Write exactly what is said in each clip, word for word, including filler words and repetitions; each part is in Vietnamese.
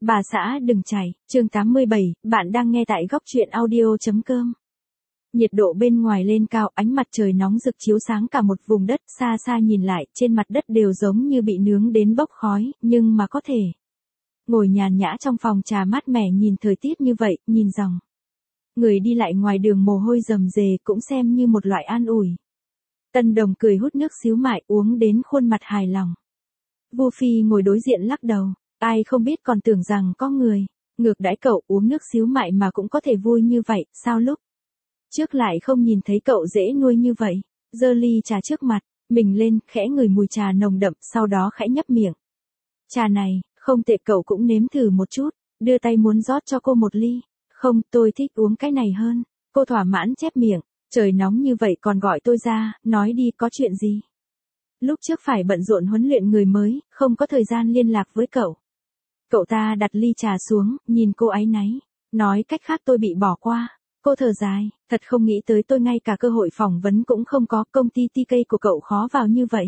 Bà xã đừng chảy, chương tám mươi bảy, bạn đang nghe tại góc truyện audio.com. Nhiệt độ bên ngoài lên cao, ánh mặt trời nóng rực chiếu sáng cả một vùng đất, xa xa nhìn lại, trên mặt đất đều giống như bị nướng đến bốc khói, nhưng mà có thể ngồi nhàn nhã trong phòng trà mát mẻ nhìn thời tiết như vậy, nhìn dòng người đi lại ngoài đường mồ hôi rầm rề cũng xem như một loại an ủi. Tân Đồng cười hút nước xíu mại uống đến khuôn mặt hài lòng. Vu Phi ngồi đối diện lắc đầu, ai không biết còn tưởng rằng có người ngược đãi cậu uống nước xíu mại mà cũng có thể vui như vậy, sao lúc trước lại không nhìn thấy cậu dễ nuôi như vậy. Giơ ly trà trước mặt mình lên, khẽ ngửi mùi trà nồng đậm, sau đó khẽ nhấp miệng. Trà này không tệ, cậu cũng nếm thử một chút, đưa tay muốn rót cho cô một ly. Không, tôi thích uống cái này hơn. Cô thỏa mãn chép miệng, trời nóng như vậy còn gọi tôi ra, nói đi, có chuyện gì? Lúc trước phải bận rộn huấn luyện người mới, không có thời gian liên lạc với cậu. Cậu ta đặt ly trà xuống, nhìn cô áy náy, nói cách khác tôi bị bỏ qua. Cô thở dài, thật không nghĩ tới tôi ngay cả cơ hội phỏng vấn cũng không có, công ty tê ca của cậu khó vào như vậy.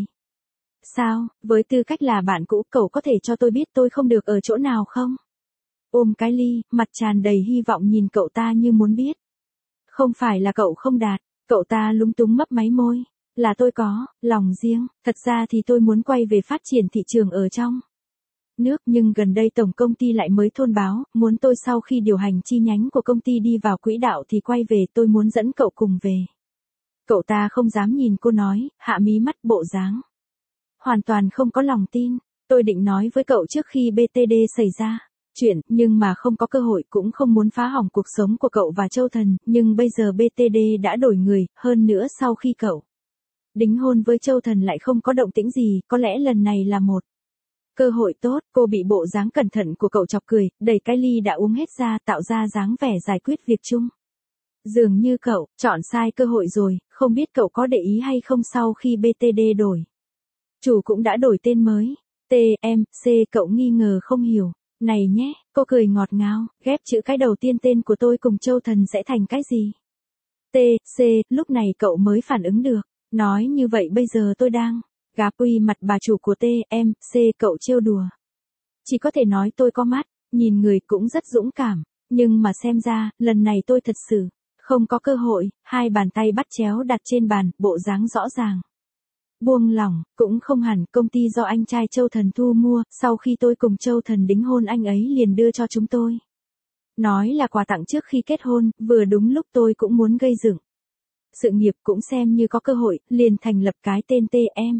Sao, với tư cách là bạn cũ, cậu có thể cho tôi biết tôi không được ở chỗ nào không? Ôm cái ly, mặt tràn đầy hy vọng nhìn cậu ta như muốn biết. Không phải là cậu không đạt, cậu ta lúng túng mấp máy môi. Là tôi có lòng riêng, thật ra thì tôi muốn quay về phát triển thị trường ở trong nước, nhưng gần đây tổng công ty lại mới thông báo, muốn tôi sau khi điều hành chi nhánh của công ty đi vào quỹ đạo thì quay về, tôi muốn dẫn cậu cùng về. Cậu ta không dám nhìn cô nói, hạ mí mắt, bộ dáng hoàn toàn không có lòng tin. Tôi định nói với cậu trước khi bê tê đê xảy ra chuyện, nhưng mà không có cơ hội, cũng không muốn phá hỏng cuộc sống của cậu và Châu Thần, nhưng bây giờ bê tê đê đã đổi người, hơn nữa sau khi cậu đính hôn với Châu Thần lại không có động tĩnh gì, có lẽ lần này là một cơ hội tốt. Cô bị bộ dáng cẩn thận của cậu chọc cười, đẩy cái ly đã uống hết ra, tạo ra dáng vẻ giải quyết việc chung. Dường như cậu chọn sai cơ hội rồi, không biết cậu có để ý hay không, sau khi bê tê đê đổi chủ cũng đã đổi tên mới. tê em xê, cậu nghi ngờ không hiểu. Này nhé, cô cười ngọt ngào, ghép chữ cái đầu tiên tên của tôi cùng Châu Thần sẽ thành cái gì? tê xê, lúc này cậu mới phản ứng được. Nói như vậy bây giờ tôi đang gà quy mặt bà chủ của tê em xê, cậu trêu đùa. Chỉ có thể nói tôi có mắt, nhìn người cũng rất dũng cảm, nhưng mà xem ra, lần này tôi thật sự không có cơ hội. Hai bàn tay bắt chéo đặt trên bàn, bộ dáng rõ ràng buông lỏng, cũng không hẳn, công ty do anh trai Châu Thần thu mua, sau khi tôi cùng Châu Thần đính hôn anh ấy liền đưa cho chúng tôi. Nói là quà tặng trước khi kết hôn, vừa đúng lúc tôi cũng muốn gây dựng sự nghiệp, cũng xem như có cơ hội, liền thành lập cái tên tê em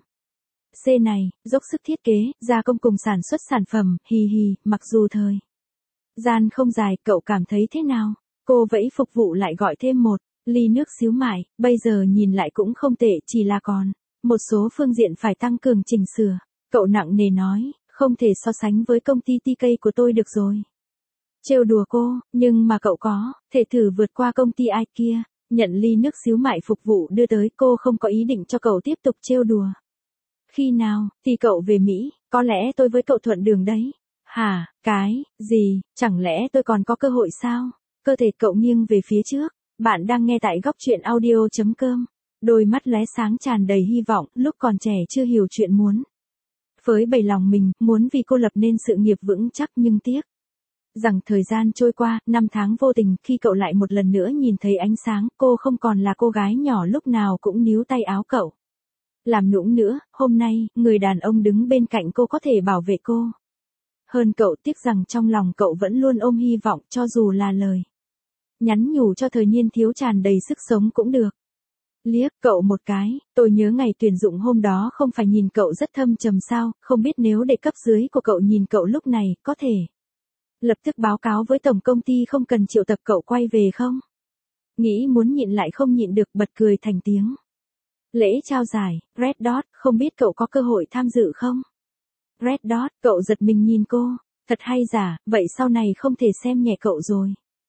xê này, dốc sức thiết kế, gia công cùng sản xuất sản phẩm, hì hì, mặc dù thời gian không dài, cậu cảm thấy thế nào? Cô vẫy phục vụ lại gọi thêm một ly nước xíu mại, bây giờ nhìn lại cũng không tệ, chỉ là còn một số phương diện phải tăng cường chỉnh sửa. Cậu nặng nề nói, không thể so sánh với công ty tê ca của tôi được rồi. Trêu đùa cô, nhưng mà cậu có thể thử vượt qua công ty ai kia. Nhận ly nước xíu mại phục vụ đưa tới, cô không có ý định cho cậu tiếp tục trêu đùa. Khi nào thì cậu về Mỹ, có lẽ tôi với cậu thuận đường đấy. Hả, cái gì, chẳng lẽ tôi còn có cơ hội sao? Cơ thể cậu nghiêng về phía trước. Bạn đang nghe tại góc truyện audio.com. Đôi mắt lóe sáng tràn đầy hy vọng, lúc còn trẻ chưa hiểu chuyện muốn phơi bày lòng mình, muốn vì cô lập nên sự nghiệp vững chắc, nhưng tiếc rằng thời gian trôi qua, năm tháng vô tình, khi cậu lại một lần nữa nhìn thấy ánh sáng, cô không còn là cô gái nhỏ lúc nào cũng níu tay áo cậu làm nũng nữa. Hôm nay, người đàn ông đứng bên cạnh cô có thể bảo vệ cô hơn cậu, tiếc rằng trong lòng cậu vẫn luôn ôm hy vọng, cho dù là lời nhắn nhủ cho thời niên thiếu tràn đầy sức sống cũng được. Liếc cậu một cái, tôi nhớ ngày tuyển dụng hôm đó không phải nhìn cậu rất thâm trầm sao, không biết nếu để cấp dưới của cậu nhìn cậu lúc này, có thể lập tức báo cáo với tổng công ty không cần triệu tập cậu quay về không? Nghĩ muốn nhịn lại không nhịn được, bật cười thành tiếng. Lễ trao giải, Red Dot, không biết cậu có cơ hội tham dự không? Red Dot, cậu giật mình nhìn cô, thật hay giả, vậy sau này không thể xem nhẹ cậu rồi.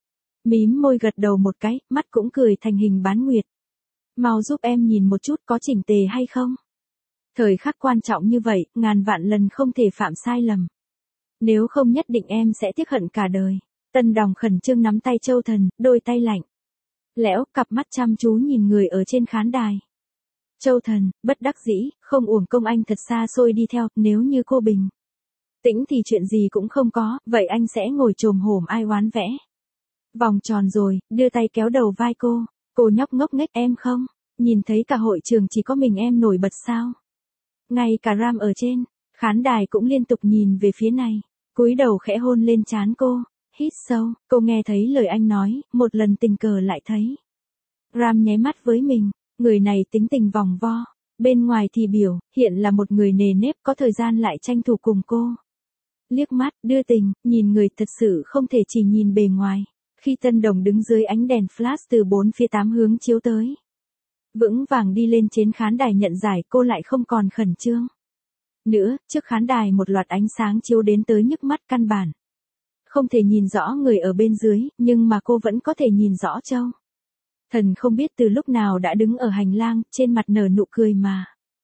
Mím môi gật đầu một cái, mắt cũng cười thành hình bán nguyệt. Mau giúp em nhìn một chút có chỉnh tề hay không? Thời khắc quan trọng như vậy, ngàn vạn lần không thể phạm sai lầm. Nếu không nhất định em sẽ tiếc hận cả đời. Tân Đồng khẩn trương nắm tay Châu Thần, đôi tay lạnh lẽo, cặp mắt chăm chú nhìn người ở trên khán đài. Châu Thần, bất đắc dĩ, không uổng công anh thật xa xôi đi theo, nếu như cô bình Tĩnh thì chuyện gì cũng không có, vậy anh sẽ ngồi chồm hổm ai oán vẽ. Vòng tròn rồi, đưa tay kéo đầu vai cô. Cô nhóc ngốc nghếch, em không? Nhìn thấy cả hội trường chỉ có mình em nổi bật sao? Ngay cả Ram ở trên khán đài cũng liên tục nhìn về phía này. Cúi đầu khẽ hôn lên trán cô. Hít sâu, cô nghe thấy lời anh nói, một lần tình cờ lại thấy. Ram nháy mắt với mình, người này tính tình vòng vo. Bên ngoài thì biểu, hiện là một người nề nếp có thời gian lại tranh thủ cùng cô. Liếc mắt, đưa tình, nhìn người thật sự không thể chỉ nhìn bề ngoài. Khi Tân Đồng đứng dưới ánh đèn flash từ bốn phía tám hướng chiếu tới. Vững vàng đi lên trên khán đài nhận giải, cô lại không còn khẩn trương nữa, trước khán đài một loạt ánh sáng chiếu đến tới nhức mắt căn bản. Không thể nhìn rõ người ở bên dưới, nhưng mà cô vẫn có thể nhìn rõ Châu. Thần không biết từ lúc nào đã đứng ở hành lang, trên mặt nở nụ cười mà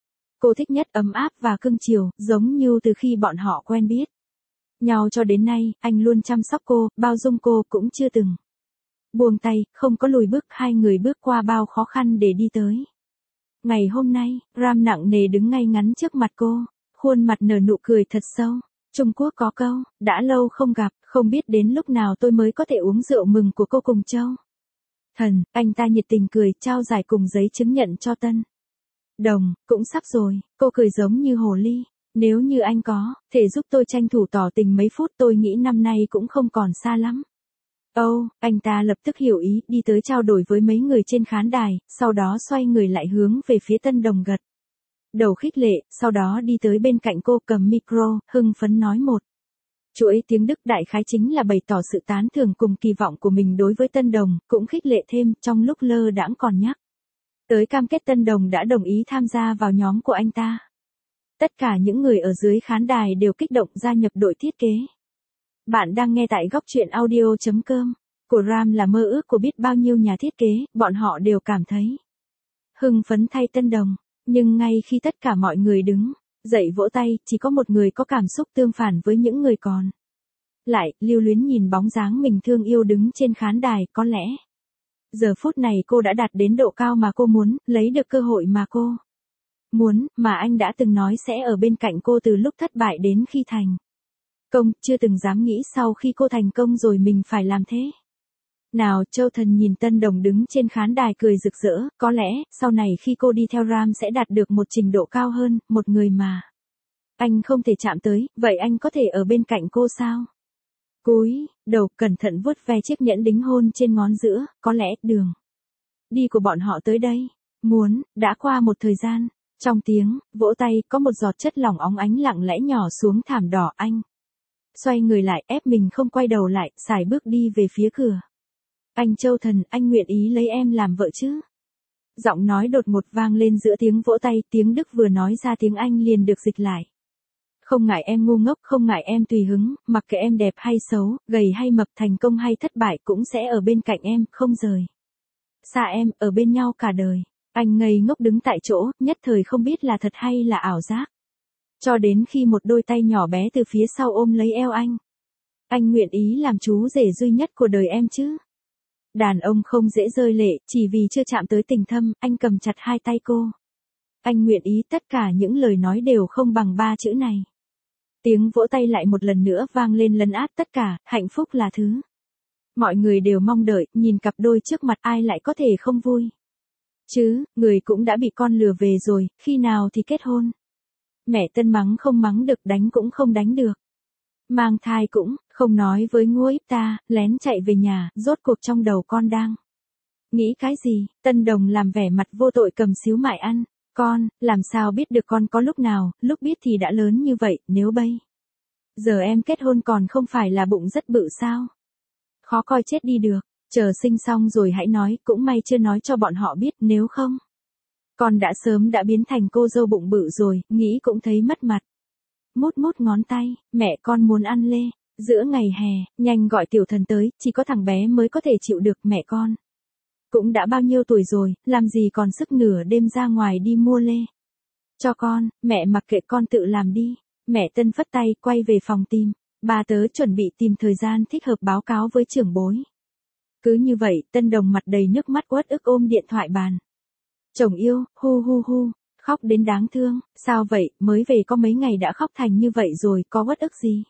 cô thích nhất, ấm áp và cưng chiều, giống như từ khi bọn họ quen biết nhau cho đến nay, anh luôn chăm sóc cô, bao dung cô, cũng chưa từng buông tay, không có lùi bước, hai người bước qua bao khó khăn để đi tới. Ngày hôm nay, Ram nặng nề đứng ngay ngắn trước mặt cô, khuôn mặt nở nụ cười thật sâu. Trung Quốc có câu, đã lâu không gặp, không biết đến lúc nào tôi mới có thể uống rượu mừng của cô cùng Châu. Thần, anh ta nhiệt tình cười, trao giải cùng giấy chứng nhận cho Tân Đồng, cũng sắp rồi, cô cười giống như hồ ly. Nếu như anh có thể giúp tôi tranh thủ tỏ tình mấy phút, tôi nghĩ năm nay cũng không còn xa lắm. Âu, oh, anh ta lập tức hiểu ý, đi tới trao đổi với mấy người trên khán đài, sau đó xoay người lại hướng về phía Tân Đồng gật đầu khích lệ, sau đó đi tới bên cạnh cô, cầm micro, hưng phấn nói một chuỗi tiếng Đức, đại khái chính là bày tỏ sự tán thưởng cùng kỳ vọng của mình đối với Tân Đồng, cũng khích lệ thêm, trong lúc lơ đãng còn nhắc tới cam kết Tân Đồng đã đồng ý tham gia vào nhóm của anh ta. Tất cả những người ở dưới khán đài đều kích động gia nhập đội thiết kế. Bạn đang nghe tại góc truyện audio chấm com. Của Ram là mơ ước của biết bao nhiêu nhà thiết kế, bọn họ đều cảm thấy hưng phấn thay Tân Đồng. Nhưng ngay khi tất cả mọi người đứng dậy vỗ tay, chỉ có một người có cảm xúc tương phản với những người còn lại, lưu luyến nhìn bóng dáng mình thương yêu đứng trên khán đài. Có lẽ giờ phút này cô đã đạt đến độ cao mà cô muốn, lấy được cơ hội mà cô muốn, mà anh đã từng nói sẽ ở bên cạnh cô từ lúc thất bại đến khi thành công, chưa từng dám nghĩ sau khi cô thành công rồi mình phải làm thế nào. Châu Thần nhìn Tân Đồng đứng trên khán đài cười rực rỡ, có lẽ, sau này khi cô đi theo Ram sẽ đạt được một trình độ cao hơn, một người mà anh không thể chạm tới, vậy anh có thể ở bên cạnh cô sao? Cúi đầu, cẩn thận vuốt ve chiếc nhẫn đính hôn trên ngón giữa, có lẽ, đường đi của bọn họ tới đây, muốn, đã qua một thời gian. Trong tiếng vỗ tay, có một giọt chất lỏng óng ánh lặng lẽ nhỏ xuống thảm đỏ. Anh xoay người lại, ép mình không quay đầu lại, sải bước đi về phía cửa. Anh Châu Thần, anh nguyện ý lấy em làm vợ chứ? Giọng nói đột ngột vang lên giữa tiếng vỗ tay, tiếng Đức vừa nói ra tiếng Anh liền được dịch lại. Không ngại em ngu ngốc, không ngại em tùy hứng, mặc kệ em đẹp hay xấu, gầy hay mập, thành công hay thất bại, cũng sẽ ở bên cạnh em, không rời xa em, ở bên nhau cả đời. Anh ngây ngốc đứng tại chỗ, nhất thời không biết là thật hay là ảo giác. Cho đến khi một đôi tay nhỏ bé từ phía sau ôm lấy eo anh. Anh nguyện ý làm chú rể duy nhất của đời em chứ? Đàn ông không dễ rơi lệ, chỉ vì chưa chạm tới tình thâm, anh cầm chặt hai tay cô. Anh nguyện ý, tất cả những lời nói đều không bằng ba chữ này. Tiếng vỗ tay lại một lần nữa vang lên lấn át tất cả, hạnh phúc là thứ mọi người đều mong đợi, nhìn cặp đôi trước mặt ai lại có thể không vui. Chứ, người cũng đã bị con lừa về rồi, khi nào thì kết hôn? Mẹ Tân mắng không mắng được, đánh cũng không đánh được. Mang thai cũng không nói với ngô íp ta, lén chạy về nhà, rốt cuộc trong đầu con đang nghĩ cái gì? Tân Đồng làm vẻ mặt vô tội cầm xíu mại ăn. Con, làm sao biết được con có lúc nào, lúc biết thì đã lớn như vậy, nếu bây giờ em kết hôn còn không phải là bụng rất bự sao? Khó coi chết đi được, chờ sinh xong rồi hãy nói, cũng may chưa nói cho bọn họ biết, nếu không con đã sớm đã biến thành cô dâu bụng bự rồi, nghĩ cũng thấy mất mặt. Mút mút ngón tay, mẹ con muốn ăn lê. Giữa ngày hè, nhanh gọi Tiểu Thần tới, chỉ có thằng bé mới có thể chịu được. Mẹ con cũng đã bao nhiêu tuổi rồi, làm gì còn sức nửa đêm ra ngoài đi mua lê cho con, mẹ mặc kệ con tự làm đi. Mẹ Tân phất tay, quay về phòng tìm. Bà tớ chuẩn bị tìm thời gian thích hợp báo cáo với trưởng bối. Cứ như vậy, Tân Đồng mặt đầy nước mắt uất ức ôm điện thoại bàn. Chồng yêu, hu hu hu, Khóc đến đáng thương, sao vậy, mới về có mấy ngày đã khóc thành như vậy rồi, có uất ức gì?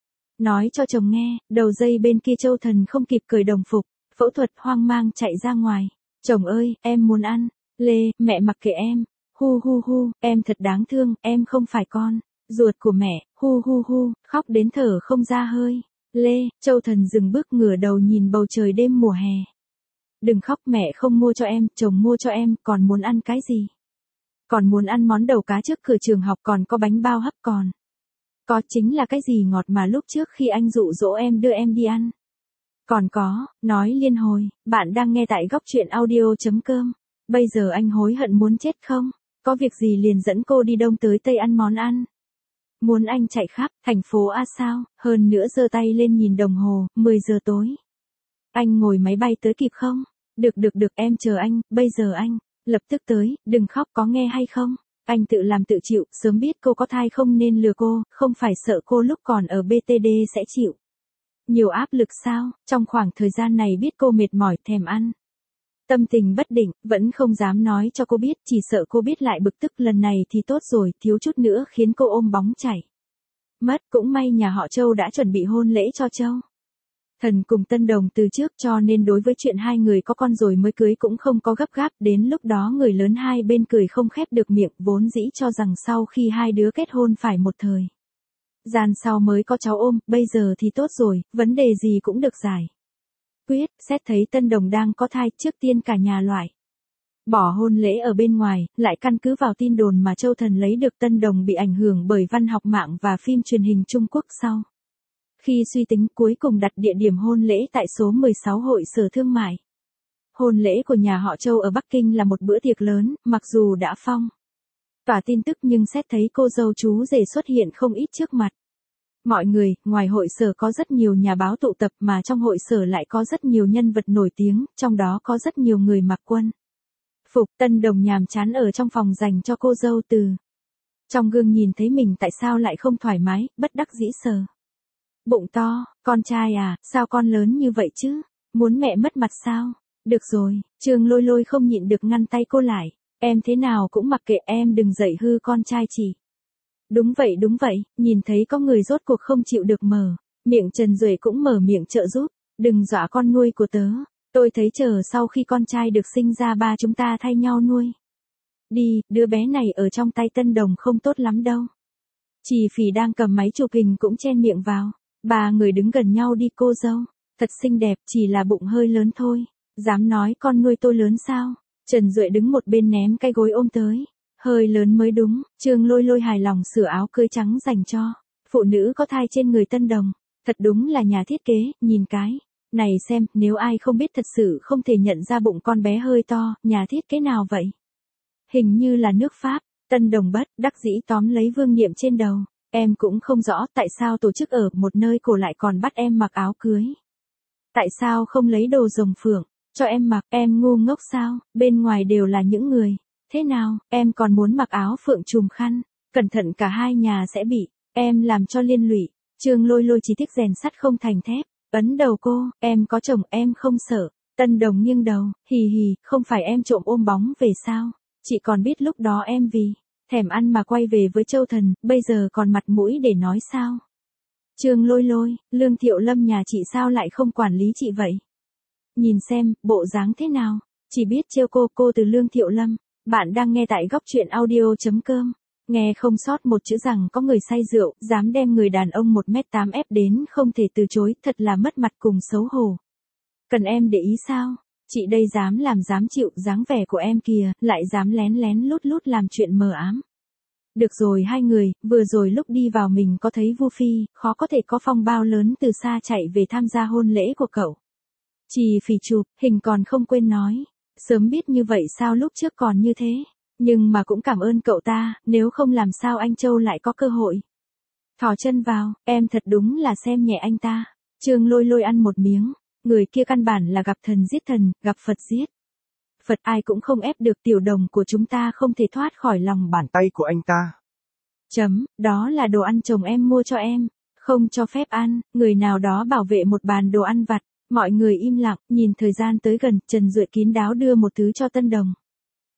Nói cho chồng nghe, đầu dây bên kia Châu Thần không kịp cởi đồng phục, phẫu thuật hoang mang chạy ra ngoài. Chồng ơi, em muốn ăn. Lê, mẹ mặc kệ em. Hu hu hu, em thật đáng thương, em không phải con ruột của mẹ. Hu hu hu, khóc đến thở không ra hơi. Lê, Châu Thần dừng bước ngửa đầu nhìn bầu trời đêm mùa hè. Đừng khóc, mẹ không mua cho em, chồng mua cho em, còn muốn ăn cái gì? Còn muốn ăn món đầu cá trước cửa trường học, còn có bánh bao hấp, còn có chính là cái gì ngọt mà lúc trước khi anh dụ dỗ em đưa em đi ăn. Còn có, nói liên hồi, bạn đang nghe tại góc truyện audio.com. Bây giờ anh hối hận muốn chết không? Có việc gì liền dẫn cô đi đông tới tây ăn món ăn. Muốn anh chạy khắp thành phố A sao? Hơn nữa giơ tay lên nhìn đồng hồ, mười giờ tối. Anh ngồi máy bay tới kịp không? Được được được, em chờ anh, bây giờ anh lập tức tới, đừng khóc, có nghe hay không? Anh tự làm tự chịu, sớm biết cô có thai không nên lừa cô, không phải sợ cô lúc còn ở bê tê đê sẽ chịu nhiều áp lực sao? Trong khoảng thời gian này biết cô mệt mỏi, thèm ăn, tâm tình bất định, vẫn không dám nói cho cô biết, chỉ sợ cô biết lại bực tức. Lần này thì tốt rồi, thiếu chút nữa khiến cô ôm bóng chảy mất. Cũng may nhà họ Châu đã chuẩn bị hôn lễ cho Châu Thần cùng Tân Đồng từ trước, cho nên đối với chuyện hai người có con rồi mới cưới cũng không có gấp gáp. Đến lúc đó người lớn hai bên cười không khép được miệng, vốn dĩ cho rằng sau khi hai đứa kết hôn phải một thời gian sau mới có cháu ôm, bây giờ thì tốt rồi, vấn đề gì cũng được giải quyết. Xét thấy Tân Đồng đang có thai, trước tiên cả nhà loại bỏ hôn lễ ở bên ngoài, lại căn cứ vào tin đồn mà Châu Thần lấy được Tân Đồng bị ảnh hưởng bởi văn học mạng và phim truyền hình Trung Quốc sau. Khi suy tính cuối cùng đặt địa điểm hôn lễ tại số mười sáu Hội Sở Thương mại. Hôn lễ của nhà họ Châu ở Bắc Kinh là một bữa tiệc lớn, mặc dù đã phong tỏa tin tức nhưng xét thấy cô dâu chú rể xuất hiện không ít trước mặt mọi người. Ngoài hội sở có rất nhiều nhà báo tụ tập, mà trong hội sở lại có rất nhiều nhân vật nổi tiếng, trong đó có rất nhiều người mặc quân phục. Tân Đồng nhàm chán ở trong phòng dành cho cô dâu, từ trong gương nhìn thấy mình tại sao lại không thoải mái, bất đắc dĩ sờ bụng to. Con trai à, sao con lớn như vậy chứ? Muốn mẹ mất mặt sao? Được rồi, Trương Lôi Lôi không nhịn được ngăn tay cô lại. Em thế nào cũng mặc kệ, em đừng dạy hư con trai chị. Đúng vậy đúng vậy, nhìn thấy có người rốt cuộc không chịu được mở miệng, Trần Duệ cũng mở miệng trợ giúp. Đừng dọa con nuôi của tớ. Tôi thấy chờ sau khi con trai được sinh ra ba chúng ta thay nhau nuôi đi, đứa bé này ở trong tay Tân Đồng không tốt lắm đâu. Chỉ Phỉ đang cầm máy chụp hình cũng chen miệng vào. Ba người đứng gần nhau đi, cô dâu thật xinh đẹp, chỉ là bụng hơi lớn thôi. Dám nói con nuôi tôi lớn sao? Trần Duệ đứng một bên ném cái gối ôm tới. Hơi lớn mới đúng. Trương Lôi Lôi hài lòng sửa áo cưới trắng dành cho phụ nữ có thai trên người Tân Đồng. Thật đúng là nhà thiết kế, nhìn cái này xem, nếu ai không biết thật sự không thể nhận ra bụng con bé hơi to. Nhà thiết kế nào vậy? Hình như là nước Pháp. Tân Đồng bất đắc dĩ tóm lấy vương miện trên đầu. Em cũng không rõ tại sao tổ chức ở một nơi cổ lại còn bắt em mặc áo cưới. Tại sao không lấy đồ rồng phượng cho em mặc? Em ngu ngốc sao? Bên ngoài đều là những người thế nào, em còn muốn mặc áo phượng trùm khăn? Cẩn thận cả hai nhà sẽ bị em làm cho liên lụy. Trương Lôi Lôi chỉ thích rèn sắt không thành thép. Ấn đầu cô, em có chồng em không sợ. Tân Đồng nghiêng đầu, hì hì, không phải em trộm ôm bóng về sao? Chị còn biết lúc đó em vì thèm ăn mà quay về với Châu Thần, bây giờ còn mặt mũi để nói sao? Trương Lôi Lôi, Lương Thiệu Lâm nhà chị sao lại không quản lý chị vậy? Nhìn xem, bộ dáng thế nào? Chỉ biết trêu cô, cô từ Lương Thiệu Lâm. Bạn đang nghe tại góc truyện audio.com. Nghe không sót một chữ rằng có người say rượu, dám đem người đàn ông một mét tám ép đến không thể từ chối, thật là mất mặt cùng xấu hổ. Cần em để ý sao? Chị đây dám làm dám chịu, dáng vẻ của em kìa, lại dám lén lén lút lút làm chuyện mờ ám. Được rồi hai người, vừa rồi lúc đi vào mình có thấy Vu Phi, khó có thể có phong bao lớn từ xa chạy về tham gia hôn lễ của cậu. Chỉ Phỉ chụp, hình còn không quên nói. Sớm biết như vậy sao lúc trước còn như thế. Nhưng mà cũng cảm ơn cậu ta, nếu không làm sao anh Châu lại có cơ hội thò chân vào. Em thật đúng là xem nhẹ anh ta. Trương Lôi Lôi ăn một miếng. Người kia căn bản là gặp thần giết thần, gặp Phật giết Phật, ai cũng không ép được Tiểu Đồng của chúng ta không thể thoát khỏi lòng bàn tay của anh ta. Chấm, đó là đồ ăn chồng em mua cho em, không cho phép ăn. Người nào đó bảo vệ một bàn đồ ăn vặt. Mọi người im lặng, nhìn thời gian tới gần, Trần Duệ kín đáo đưa một thứ cho Tân Đồng.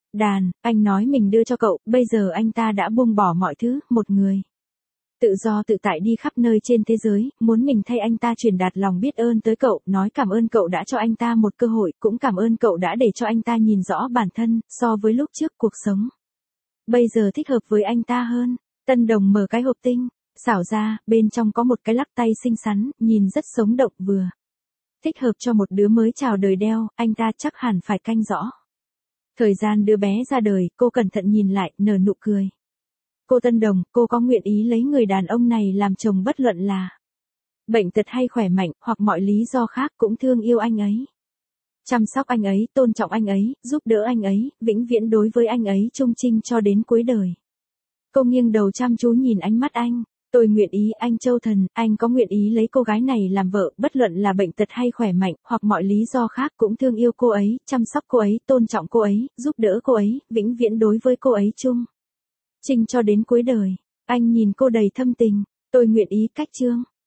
Đàn, anh nói mình đưa cho cậu, bây giờ anh ta đã buông bỏ mọi thứ, một người. Tự do tự tại đi khắp nơi trên thế giới, muốn mình thay anh ta truyền đạt lòng biết ơn tới cậu, nói cảm ơn cậu đã cho anh ta một cơ hội, cũng cảm ơn cậu đã để cho anh ta nhìn rõ bản thân, so với lúc trước cuộc sống. Bây giờ thích hợp với anh ta hơn. Tân Đồng mở cái hộp tinh, xảo ra, bên trong có một cái lắc tay xinh xắn, nhìn rất sống động vừa. Thích hợp cho một đứa mới chào đời đeo, anh ta chắc hẳn phải canh rõ. Thời gian đứa bé ra đời, cô cẩn thận nhìn lại, nở nụ cười. Cô Tân Đồng, cô có nguyện ý lấy người đàn ông này làm chồng bất luận là bệnh tật hay khỏe mạnh, hoặc mọi lý do khác, cũng thương yêu anh ấy. Chăm sóc anh ấy, tôn trọng anh ấy, giúp đỡ anh ấy, vĩnh viễn đối với anh ấy trung trinh cho đến cuối đời. Cô nghiêng đầu chăm chú nhìn ánh mắt anh. Tôi nguyện ý, anh Châu Thần, anh có nguyện ý lấy cô gái này làm vợ, bất luận là bệnh tật hay khỏe mạnh, hoặc mọi lý do khác, cũng thương yêu cô ấy, chăm sóc cô ấy, tôn trọng cô ấy, giúp đỡ cô ấy, vĩnh viễn đối với cô ấy chung trinh cho đến cuối đời. Anh nhìn cô đầy thâm tình. Tôi nguyện ý cách chương.